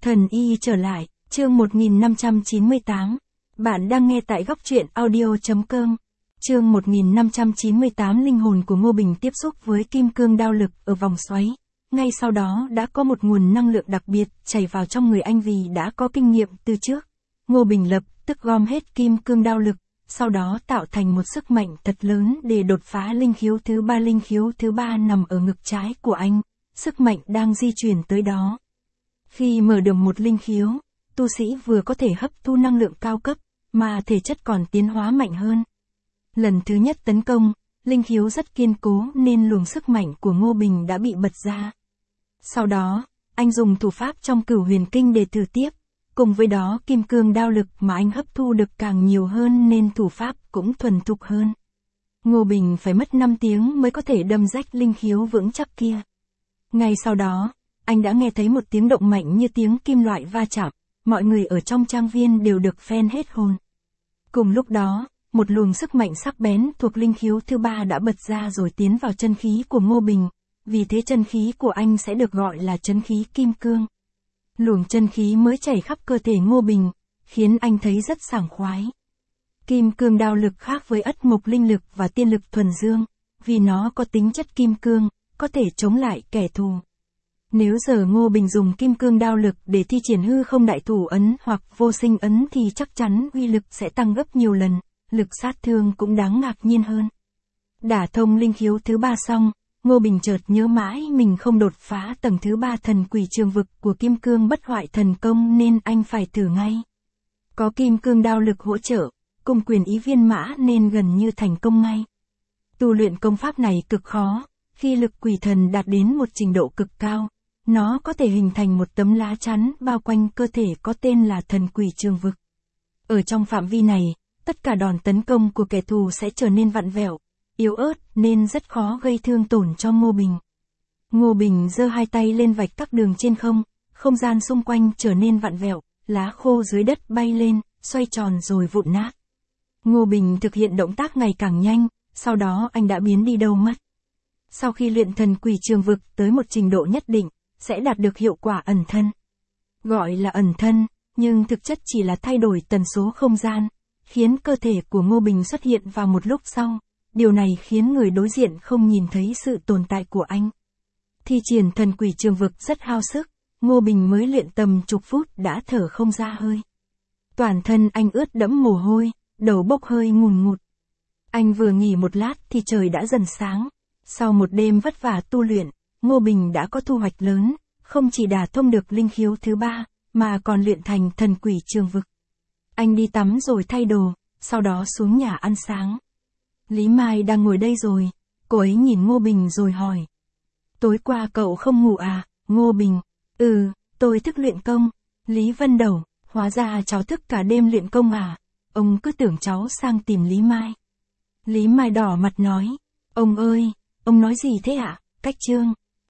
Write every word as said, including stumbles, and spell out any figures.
Thần y trở lại, chương một nghìn năm trăm chín mươi tám. Bạn đang nghe tại góc truyện audio chấm com. Chương một nghìn năm trăm chín mươi tám. Linh hồn của Ngô Bình tiếp xúc với kim cương đao lực ở vòng xoáy. Ngay sau đó đã có một nguồn năng lượng đặc biệt chảy vào trong người anh vì đã có kinh nghiệm từ trước. Ngô Bình lập tức gom hết kim cương đao lực, sau đó tạo thành một sức mạnh thật lớn để đột phá linh khiếu thứ ba. Linh khiếu thứ ba nằm ở ngực trái của anh, sức mạnh đang di chuyển tới đó. Khi mở được một linh khiếu, tu sĩ vừa có thể hấp thu năng lượng cao cấp, mà thể chất còn tiến hóa mạnh hơn. Lần thứ nhất tấn công, linh khiếu rất kiên cố nên luồng sức mạnh của Ngô Bình đã bị bật ra. Sau đó, anh dùng thủ pháp trong Cửu Huyền Kinh để thử tiếp, cùng với đó kim cương đao lực mà anh hấp thu được càng nhiều hơn nên thủ pháp cũng thuần thục hơn. Ngô Bình phải mất năm tiếng mới có thể đâm rách linh khiếu vững chắc kia. Ngay sau đó, anh đã nghe thấy một tiếng động mạnh như tiếng kim loại va chạm, mọi người ở trong trang viên đều được phen hết hồn. Cùng lúc đó, một luồng sức mạnh sắc bén thuộc linh khiếu thứ ba đã bật ra rồi tiến vào chân khí của Ngô Bình, vì thế chân khí của anh sẽ được gọi là chân khí kim cương. Luồng chân khí mới chảy khắp cơ thể Ngô Bình, khiến anh thấy rất sảng khoái. Kim cương đao lực khác với ất mộc linh lực và tiên lực thuần dương, vì nó có tính chất kim cương, có thể chống lại kẻ thù. Nếu giờ Ngô Bình dùng kim cương đao lực để thi triển hư không đại thủ ấn hoặc vô sinh ấn thì chắc chắn uy lực sẽ tăng gấp nhiều lần, lực sát thương cũng đáng ngạc nhiên hơn. Đả thông linh khiếu thứ ba xong, Ngô Bình chợt nhớ mãi mình không đột phá tầng thứ ba thần quỷ trường vực của kim cương bất hoại thần công nên anh phải thử ngay. Có kim cương đao lực hỗ trợ, cùng quyền ý viên mã nên gần như thành công ngay. Tu luyện công pháp này cực khó, khi lực quỷ thần đạt đến một trình độ cực cao, nó có thể hình thành một tấm lá chắn bao quanh cơ thể có tên là thần quỷ trường vực. Ở trong phạm vi này, tất cả đòn tấn công của kẻ thù sẽ trở nên vặn vẹo, yếu ớt nên rất khó gây thương tổn cho Ngô Bình. Ngô Bình giơ hai tay lên vạch các đường trên không, không gian xung quanh trở nên vặn vẹo, lá khô dưới đất bay lên, xoay tròn rồi vụn nát. Ngô Bình thực hiện động tác ngày càng nhanh, sau đó anh đã biến đi đâu mất. Sau khi luyện thần quỷ trường vực tới một trình độ nhất định, sẽ đạt được hiệu quả ẩn thân. Gọi là ẩn thân, nhưng thực chất chỉ là thay đổi tần số không gian, khiến cơ thể của Ngô Bình xuất hiện vào một lúc sau. Điều này khiến người đối diện không nhìn thấy sự tồn tại của anh. Thi triển thần quỷ trường vực rất hao sức, Ngô Bình mới luyện tầm chục phút đã thở không ra hơi. Toàn thân anh ướt đẫm mồ hôi, đầu bốc hơi ngùn ngụt. Anh vừa nghỉ một lát thì trời đã dần sáng. Sau một đêm vất vả tu luyện, Ngô Bình đã có thu hoạch lớn, không chỉ đả thông được linh khiếu thứ ba, mà còn luyện thành thần quỷ trường vực. Anh đi tắm rồi thay đồ, sau đó xuống nhà ăn sáng. Lý Mai đang ngồi đây rồi, cô ấy nhìn Ngô Bình rồi hỏi. Tối qua cậu không ngủ à, Ngô Bình? Ừ, tôi thức luyện công. Lý Vân Đầu, hóa ra cháu thức cả đêm luyện công à? Ông cứ tưởng cháu sang tìm Lý Mai. Lý Mai đỏ mặt nói. Ông ơi, ông nói gì thế ạ? Cách chương.